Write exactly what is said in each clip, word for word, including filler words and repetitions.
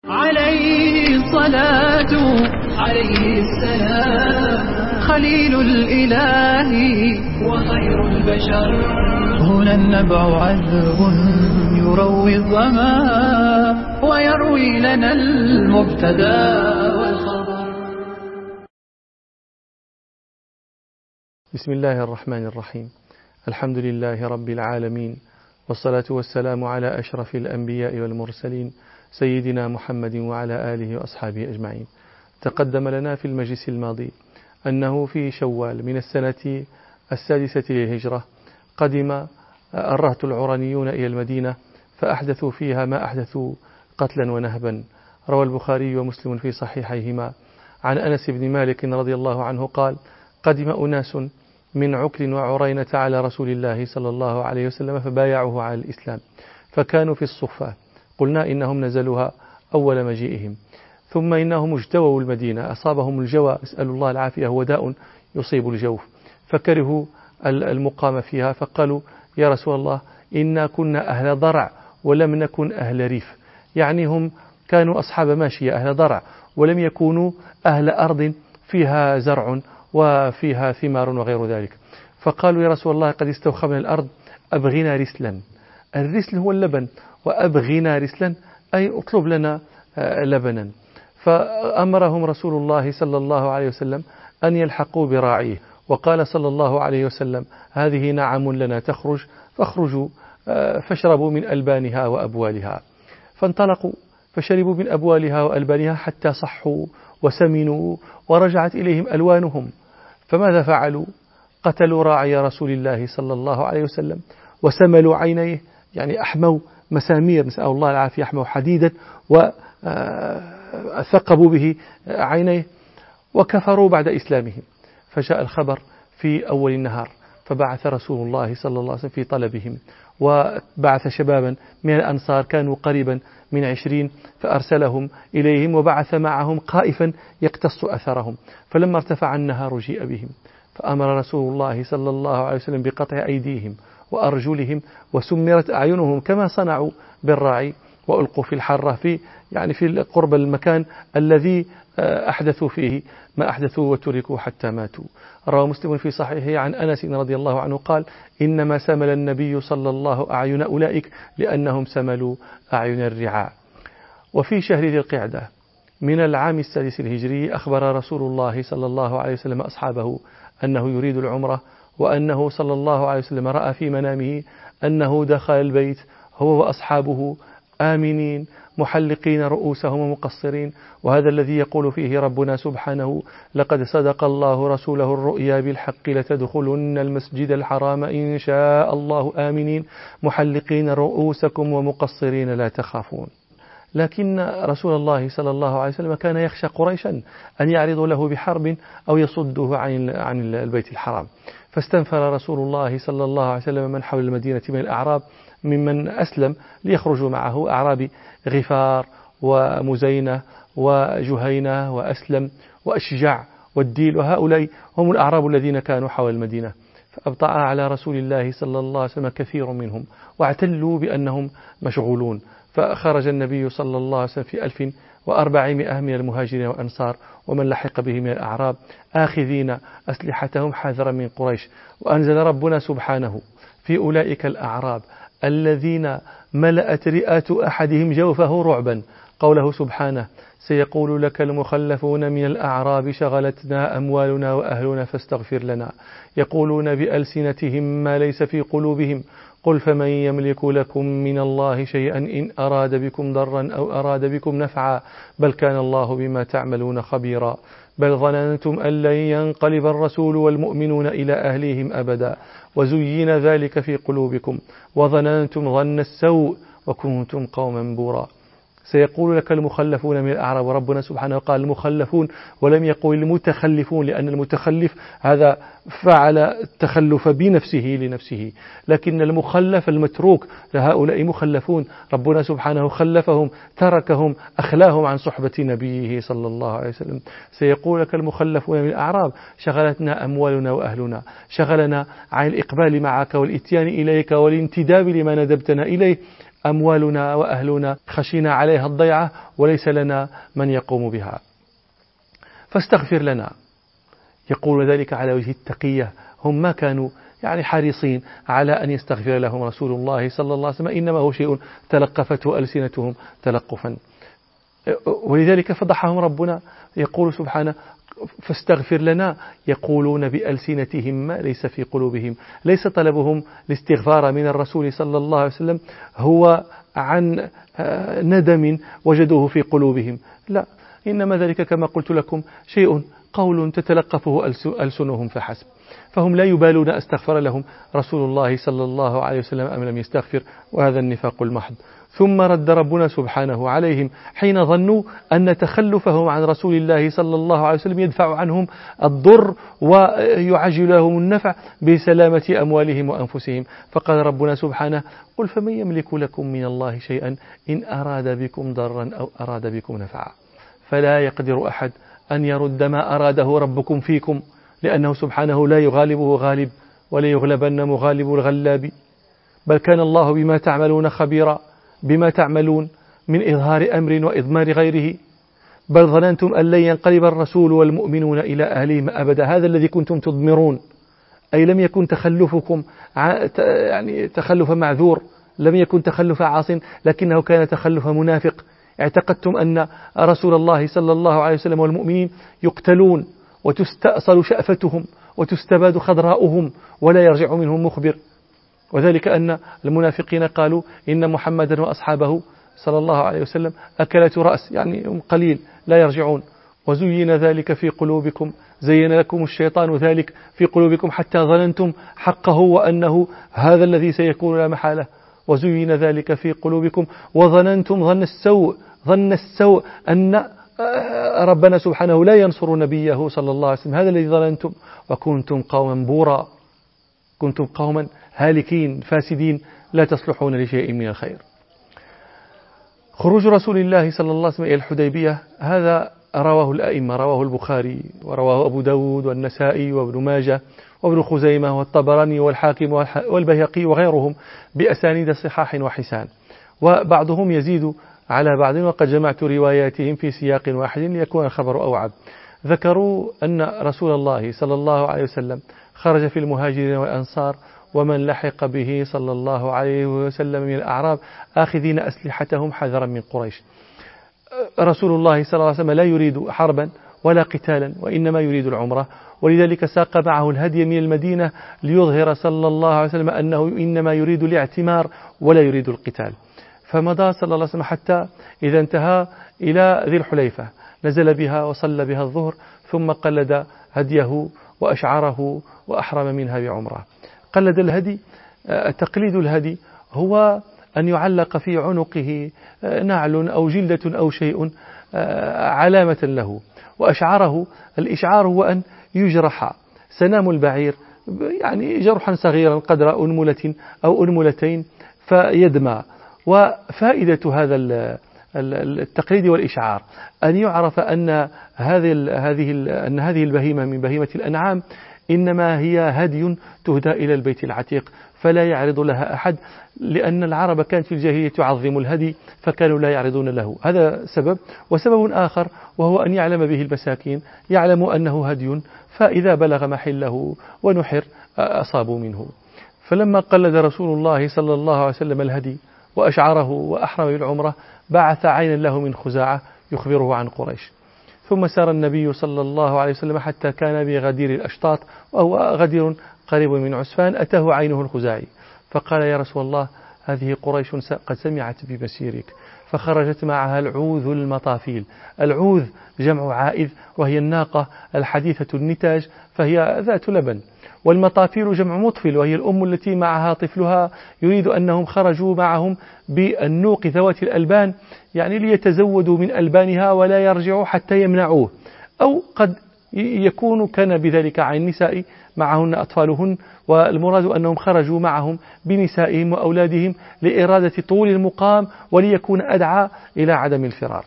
عليه الصلاة عليه السلام خليل الإله وخير البشر. هنا النبع عذب يروي الظما ويروي لنا المبتدا والخبر. بسم الله الرحمن الرحيم. الحمد لله رب العالمين، والصلاة والسلام على أشرف الأنبياء والمرسلين سيدنا محمد وعلى آله وأصحابه أجمعين. تقدم لنا في المجلس الماضي أنه في شوال من السنة السادسة للهجرة قدم الرهط العرنيون إلى المدينة فأحدثوا فيها ما أحدثوا قتلا ونهبا. روى البخاري ومسلم في صحيحيهما عن أنس بن مالك رضي الله عنه قال: قدم أناس من عكل وعرينة على رسول الله صلى الله عليه وسلم فبايعوه على الإسلام، فكانوا في الصفة. قلنا إنهم نزلوها أول مجيئهم، ثم إنهم اجتووا المدينة، أصابهم الجوى، نسأل الله العافية، هو داء يصيب الجوف، فكرهوا المقام فيها، فقالوا: يا رسول الله، إنا كنا أهل ضرع ولم نكن أهل ريف. يعني هم كانوا أصحاب ماشية أهل ضرع، ولم يكونوا أهل أرض فيها زرع وفيها ثمار وغير ذلك. فقالوا: يا رسول الله، قد استوخمنا الأرض، أبغنا رسلا. الرسل هو اللبن، وأبغنا رسلا أي اطلب لنا لبنا. فأمرهم رسول الله صلى الله عليه وسلم أن يلحقوا براعيه، وقال صلى الله عليه وسلم: هذه نعم لنا تخرج، فاخرجوا فاشربوا من ألبانها وأبوالها. فانطلقوا فشربوا من أبوالها وألبانها حتى صحوا وسمنوا ورجعت إليهم ألوانهم. فماذا فعلوا؟ قتلوا راعي رسول الله صلى الله عليه وسلم وسملوا عينيه، يعني أحموا مسامير، نسأل الله العافية، أحموا حديدا وثقبوا به عينيه، وكفروا بعد إسلامهم. فجاء الخبر في أول النهار، فبعث رسول الله صلى الله عليه وسلم في طلبهم، وبعث شبابا من الأنصار كانوا قريبا من عشرين فأرسلهم إليهم، وبعث معهم قائفا يقتص أثرهم. فلما ارتفع النهار جيء بهم، فأمر رسول الله صلى الله عليه وسلم بقطع أيديهم وأرجلهم وسمرت أعينهم كما صنعوا بالراعي، وألقوا في الحرة في يعني في قرب المكان الذي أحدثوا فيه ما أحدثوا وتركوا حتى ماتوا. روى مسلم في صحيحه عن أنس رضي الله عنه قال: إنما سمل النبي صلى الله أعين أولئك لأنهم سملوا أعين الرعاء. وفي شهر ذي القعدة من العام السادس الهجري أخبر رسول الله صلى الله عليه وسلم أصحابه أنه يريد العمرة، وأنه صلى الله عليه وسلم رأى في منامه أنه دخل البيت هو وأصحابه آمنين محلقين رؤوسهم ومقصرين. وهذا الذي يقول فيه ربنا سبحانه: لقد صدق الله رسوله الرؤيا بالحق لتدخلن المسجد الحرام إن شاء الله آمنين محلقين رؤوسكم ومقصرين لا تخافون. لكن رسول الله صلى الله عليه وسلم كان يخشى قريشا أن يعرضوا له بحرب أو يصدوه عن عن البيت الحرام، فاستنفر رسول الله صلى الله عليه وسلم من حول المدينة من الأعراب ممن أسلم ليخرجوا معه، أعراب غفار ومزينة وجهينة وأسلم وأشجع والديل، وهؤلاء هم الأعراب الذين كانوا حول المدينة. فأبطأ على رسول الله صلى الله عليه وسلم كثير منهم، واعتلوا بأنهم مشغولون. فخرج النبي صلى الله عليه وسلم في ألف وأربعمائة من المهاجرين والأنصار ومن لحق به من الأعراب آخذين أسلحتهم حذرا من قريش. وأنزل ربنا سبحانه في أولئك الأعراب الذين ملأت رئات أحدهم جوفه رعبا قوله سبحانه: سيقول لك المخلفون من الأعراب شغلتنا أموالنا وأهلنا فاستغفر لنا، يقولون بألسنتهم ما ليس في قلوبهم، قل فمن يملك لكم من الله شيئا إن أراد بكم ضرا أو أراد بكم نفعا بل كان الله بما تعملون خبيرا بل ظننتم أن لن ينقلب الرسول والمؤمنون إلى أهليهم أبدا وزين ذلك في قلوبكم وظننتم ظن السوء وكنتم قوما بورا. سيقول لك المخلفون من الأعراب، وربنا سبحانه قال المخلفون ولم يقل المتخلفون، لأن المتخلف هذا فعل التخلف بنفسه لنفسه، لكن المخلف المتروك لهؤلاء مخلفون، ربنا سبحانه خلفهم تركهم أخلاهم عن صحبة نبيه صلى الله عليه وسلم. سيقول لك المخلفون من الأعراب شغلتنا أموالنا وأهلنا، شغلنا عن الإقبال معك والإتيان إليك والانتداب لما ندبتنا إليه أموالنا وأهلنا خشينا عليها الضيعة وليس لنا من يقوم بها، فاستغفر لنا. يقول ذلك على وجه التقية، هم ما كانوا يعني حريصين على أن يستغفر لهم رسول الله صلى الله عليه وسلم، إنما هو شيء تلقفته ألسنتهم تلقفا، ولذلك فضحهم ربنا. يقول سبحانه فاستغفر لنا، يقولون بألسنتهم ما ليس في قلوبهم. ليس طلبهم الاستغفار من الرسول صلى الله عليه وسلم هو عن ندم وجدوه في قلوبهم، لا، إنما ذلك كما قلت لكم شيء قول تتلقفه ألسنهم فحسب. فهم لا يبالون استغفر لهم رسول الله صلى الله عليه وسلم أم لم يستغفر، وهذا النفاق المحض. ثم رد ربنا سبحانه عليهم حين ظنوا أن تخلفهم عن رسول الله صلى الله عليه وسلم يدفع عنهم الضر ويعجل لهم النفع بسلامة أموالهم وأنفسهم. فقال ربنا سبحانه قل فمن يملك لكم من الله شيئا إن أراد بكم ضرا أو أراد بكم نفعا، فلا يقدر أحد أن يرد ما أراده ربكم فيكم، لأنه سبحانه لا يغالبه غالب ولا يغلبن مغالب الغلاب، بل كان الله بما تعملون خبيرا، بما تعملون من إظهار أمر وإضمار غيره. بل ظننتم أن لن ينقلب الرسول والمؤمنون إلى أهلهم أبدا، هذا الذي كنتم تضمرون، أي لم يكن تخلفكم يعني تخلف معذور، لم يكن تخلف عاص، لكنه كان تخلف منافق. اعتقدتم أن رسول الله صلى الله عليه وسلم والمؤمنين يقتلون وتستأصل شأفتهم وتستباد خضراؤهم ولا يرجع منهم مخبر، وذلك أن المنافقين قالوا إن محمدا وأصحابه صلى الله عليه وسلم أكلة رأس، يعني قليل لا يرجعون. وزين ذلك في قلوبكم، زين لكم الشيطان ذلك في قلوبكم حتى ظننتم حقه وأنه هذا الذي سيكون لا محالة. وزين ذلك في قلوبكم وظننتم ظن السوء ظن السوء أن ربنا سبحانه لا ينصر نبيه صلى الله عليه وسلم، هذا الذي ظننتم، وكنتم قوما بورا، كنتم قوما هالكين فاسدين لا تصلحون لشيء من الخير. خروج رسول الله صلى الله عليه وسلم إلى الحديبية هذا رواه الأئمة، رواه البخاري ورواه أبو داود والنسائي وابن ماجه وابن خزيمة والطبراني والحاكم والبيهقي وغيرهم بأسانيد صحاح وحسان، وبعضهم يزيد على بعض، وقد جمعت رواياتهم في سياق واحد ليكون الخبر أوعب. ذكروا أن رسول الله صلى الله عليه وسلم خرج في المهاجرين والأنصار ومن لحق به صلى الله عليه وسلم من الأعراب آخذين أسلحتهم حذرا من قريش. رسول الله صلى الله عليه وسلم لا يريد حربا ولا قتالا، وإنما يريد العمرة، ولذلك ساق معه الهدي من المدينة ليظهر صلى الله عليه وسلم أنه إنما يريد الاعتمار ولا يريد القتال. فمضى صلى الله عليه وسلم حتى إذا انتهى إلى ذي الحليفة نزل بها وصلى بها الظهر، ثم قلد هديه وأشعره وأحرم منها بعمرة. قلد الهدي، تقليد الهدي هو أن يعلق في عنقه نعل أو جلدة أو شيء علامة له. وأشعره، الإشعار هو أن يجرح سنام البعير، يعني جرحا صغيرا قدر أنملة أو أنملتين فيدمى. وفائدة هذا التقليد والإشعار أن يعرف أن هذه أن هذه البهيمة من بهيمة الأنعام إنما هي هدي تهدى إلى البيت العتيق، فلا يعرض لها أحد، لأن العرب كانت في الجاهلية تعظم الهدي فكانوا لا يعرضون له. هذا سبب. وسبب آخر وهو أن يعلم به المساكين، يعلم أنه هدي، فإذا بلغ محله ونحر أصابوا منه. فلما قلد رسول الله صلى الله عليه وسلم الهدي وأشعره وأحرم بالعمرة بعث عينا له من خزاعة يخبره عن قريش. ثم سار النبي صلى الله عليه وسلم حتى كان بغدير الأشطاط، وهو غدير قريب من عسفان. أتاه عينه الخزاعي فقال يا رسول الله هذه قريش قد سمعت بمسيرك. فخرجت معها العوذ المطافيل. العوذ جمع عائذ، وهي الناقة الحديثة النتاج فهي ذات لبن. والمطافيل جمع مطفل، وهي الأم التي معها طفلها، يريد أنهم خرجوا معهم بالنوق ذوات الألبان، يعني ليتزودوا من ألبانها ولا يرجعوا حتى يمنعوه. أو قد يكون كان بذلك عن النساء معهن أطفالهن، والمراد أنهم خرجوا معهم بنسائهم وأولادهم لإرادة طول المقام وليكون أدعى إلى عدم الفرار.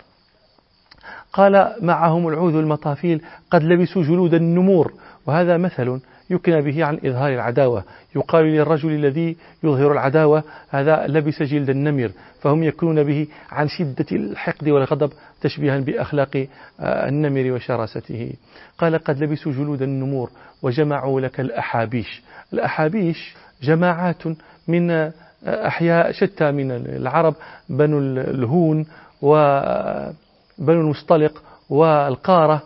قال معهم العوذ المطافيل قد لبسوا جلود النمور، وهذا مثل يكنى به عن إظهار العداوة. يقال للرجل الذي يظهر العداوة هذا لبس جلد النمر، فهم يكونون به عن شدة الحقد والغضب تشبيها بأخلاق النمر وشراسته. قال قد لبسوا جلود النمور وجمعوا لك الأحابيش. الأحابيش جماعات من أحياء شتى من العرب، بنو الهون وبنو المصطلق والقارة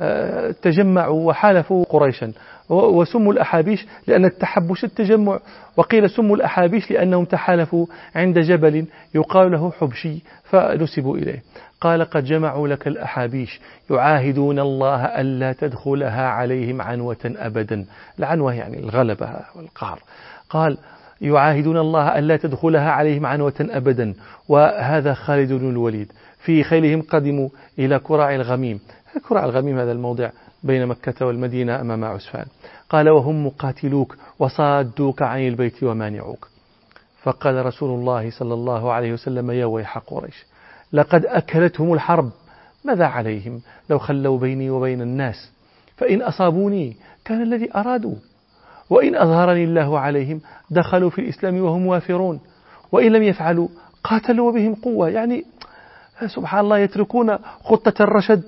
تجمعوا وحالفوا قريشا، وسموا الأحابيش لأن التحبش التجمع، وقيل سموا الأحابيش لأنهم تحالفوا عند جبل يقال له حبشي فنسبوا إليه. قال قد جمعوا لك الأحابيش يعاهدون الله ألا تدخلها عليهم عنوة أبدا. العنوة يعني الغلبة والقهر. قال يعاهدون الله ألا تدخلها عليهم عنوة أبدا. وهذا خالد بن الوليد في خيلهم قدموا إلى كراع الغميم. كراع الغميم هذا الموضع بين مكة والمدينة أمام عسفان. قال وهم مقاتلوك وصادوك عن البيت ومانعوك. فقال رسول الله صلى الله عليه وسلم يا ويح قريش لقد أكلتهم الحرب، ماذا عليهم لو خلوا بيني وبين الناس؟ فإن أصابوني كان الذي أرادوا، وإن أظهرني الله عليهم دخلوا في الإسلام وهم وافرون، وإن لم يفعلوا قاتلوا بهم قوة. يعني سبحان الله يتركون خطة الرشد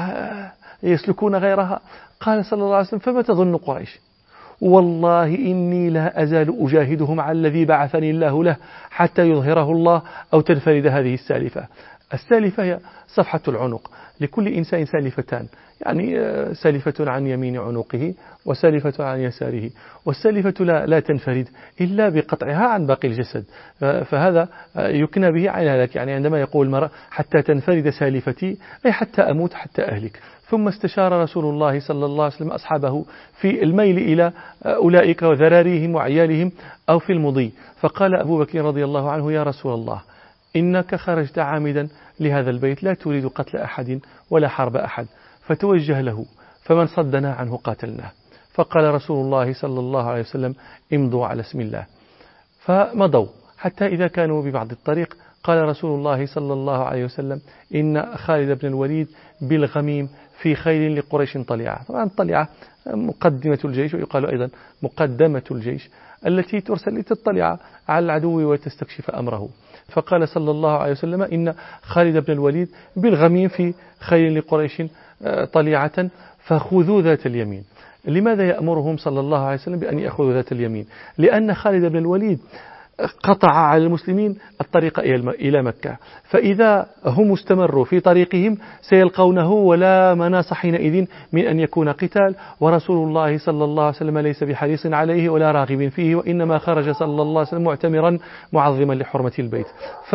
ويسلكون غيرها. قال صلى الله عليه وسلم فما تظن قريش؟ والله إني لا أزال أجاهدهم على الذي بعثني الله له حتى يظهره الله أو تنفرد هذه السالفة. السالفة هي صفحة العنق، لكل إنسان سالفتان، يعني سالفة عن يمين عنقه وسالفة عن يساره، والسالفة لا, لا تنفرد إلا بقطعها عن باقي الجسد، فهذا يكنى به عن هذاك. يعني عندما يقول المرء حتى تنفرد سالفتي أي حتى أموت حتى أهلك. ثم استشار رسول الله صلى الله عليه وسلم أصحابه في الميل إلى أولئك وذراريهم وعيالهم أو في المضي. فقال أبو بكر رضي الله عنه يا رسول الله إنك خرجت عامدا لهذا البيت لا تريد قتل أحد ولا حرب أحد، فتوجه له فمن صدنا عنه قاتلناه. فقال رسول الله صلى الله عليه وسلم امضوا على اسم الله. فمضوا حتى إذا كانوا ببعض الطريق قال رسول الله صلى الله عليه وسلم إن خالد بن الوليد بالغميم في خيل لقريش طليعة. طبعا طليعة مقدمة الجيش، ويقال أيضا مقدمة الجيش التي ترسل لتطلع على العدو وتستكشف أمره. فقال صلى الله عليه وسلم إن خالد بن الوليد بالغميم في خيل لقريش طليعة فخذوا ذات اليمين. لماذا يأمرهم صلى الله عليه وسلم بأن يأخذوا ذات اليمين؟ لأن خالد بن الوليد قطع على المسلمين الطريق إلى مكة، فإذا هم استمروا في طريقهم سيلقونه ولا مناص حينئذ من أن يكون قتال، ورسول الله صلى الله عليه وسلم ليس بحريص عليه ولا راغب فيه، وإنما خرج صلى الله عليه وسلم معتمرا معظما لحرمة البيت.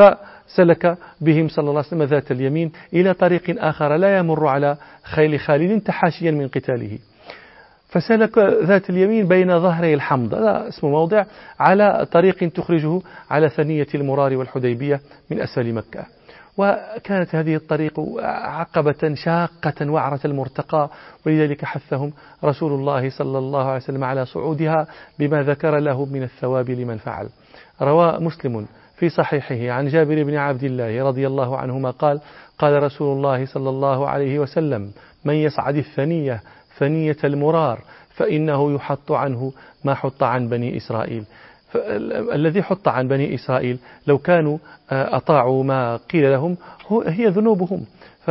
فسلك بهم صلى الله عليه وسلم ذات اليمين إلى طريق آخر لا يمر على خيل خالد تحاشيا من قتاله. فسلك ذات اليمين بين ظهري الحمض، هذا اسم موضع على طريق تخرجه على ثنية المرار والحديبية من أسفل مكة. وكانت هذه الطريق عقبة شاقة وعرة المرتقى، ولذلك حثهم رسول الله صلى الله عليه وسلم على صعودها بما ذكر له من الثواب لمن فعل. روى مسلم في صحيحه عن جابر بن عبد الله رضي الله عنهما قال قال رسول الله صلى الله عليه وسلم من يصعد الثنية ثنية المرار فإنه يحط عنه ما حط عن بني إسرائيل. الذي حط عن بني إسرائيل لو كانوا أطاعوا ما قيل لهم هي ذنوبهم.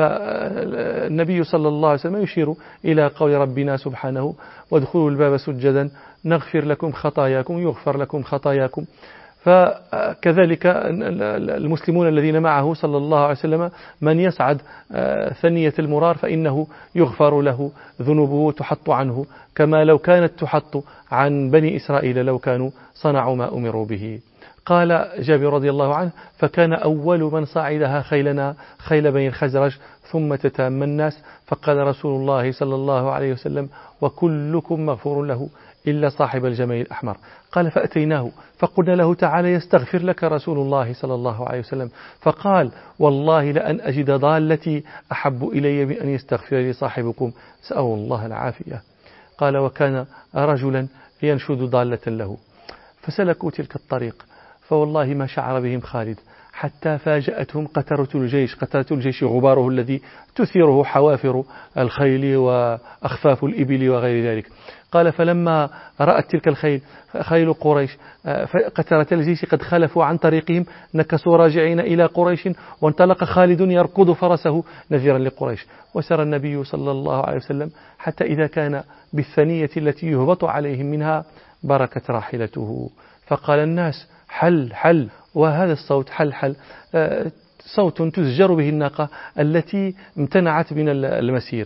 فالنبي صلى الله عليه وسلم يشير إلى قول ربنا سبحانه وادخلوا الباب سجدا نغفر لكم خطاياكم يغفر لكم خطاياكم. فكذلك المسلمون الذين معه صلى الله عليه وسلم من يصعد ثنية المرار فإنه يغفر له ذنوبه تحط عنه كما لو كانت تحط عن بني إسرائيل لو كانوا صنعوا ما أمروا به. قال جابر رضي الله عنه فكان أول من صعدها خيلنا خيل بني الخزرج ثم تتام الناس. فقال رسول الله صلى الله عليه وسلم وكلكم مغفور له إلا صاحب الجمل الأحمر. قال فأتيناه فقلنا له تعالى يستغفر لك رسول الله صلى الله عليه وسلم. فقال والله لأن أجد ضالتي أحب إلي من أن يستغفر لي صاحبكم سأل الله العافية. قال وكان رجلا ينشد ضالة له فسلكوا تلك الطريق فوالله ما شعر بهم خالد حتى فاجأتهم قترة الجيش. قترة الجيش غباره الذي تثيره حوافر الخيل وأخفاف الإبل وغير ذلك. قال فلما رأت تلك الخيل خيل قريش قتلة الجيش قد خلفوا عن طريقهم نكسوا راجعين إلى قريش، وانطلق خالد يركض فرسه نذيرا لقريش. وسر النبي صلى الله عليه وسلم حتى إذا كان بالثنية التي يهبط عليهم منها بركت راحلته، فقال الناس حل حل، وهذا الصوت حل حل صوت تزجر به الناقة التي امتنعت من المسير،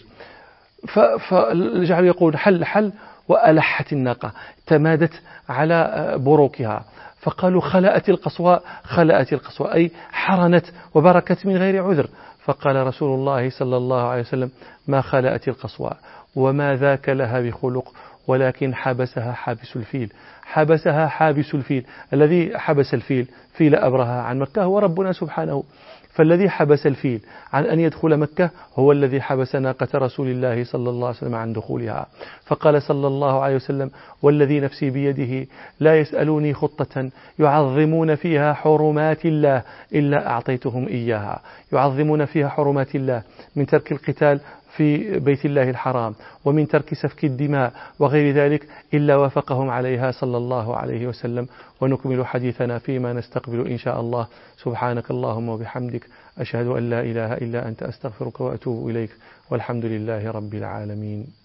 فجعل يقول حل حل، وألحت الناقة تمادت على بروكها، فقالوا خلأت القصواء خلأت القصواء أي حرنت وبركت من غير عذر. فقال رسول الله صلى الله عليه وسلم ما خلأت القصواء وما ذاك لها بخلق، ولكن حبسها حابس الفيل. حبسها حابس الفيل، الذي حبس الفيل فيل أبرهة عن مكة هو ربنا سبحانه، فالذي حبس الفيل عن أن يدخل مكة هو الذي حبس ناقة رسول الله صلى الله عليه وسلم عن دخولها. فقال صلى الله عليه وسلم والذي نفسي بيده لا يسألوني خطة يعظمون فيها حرمات الله إلا أعطيتهم إياها. يعظمون فيها حرمات الله من ترك القتال في بيت الله الحرام ومن ترك سفك الدماء وغير ذلك إلا وافقهم عليها صلى الله عليه وسلم. ونكمل حديثنا فيما نستقبل إن شاء الله. سبحانك اللهم وبحمدك أشهد أن لا إله إلا أنت أستغفرك وأتوب إليك، والحمد لله رب العالمين.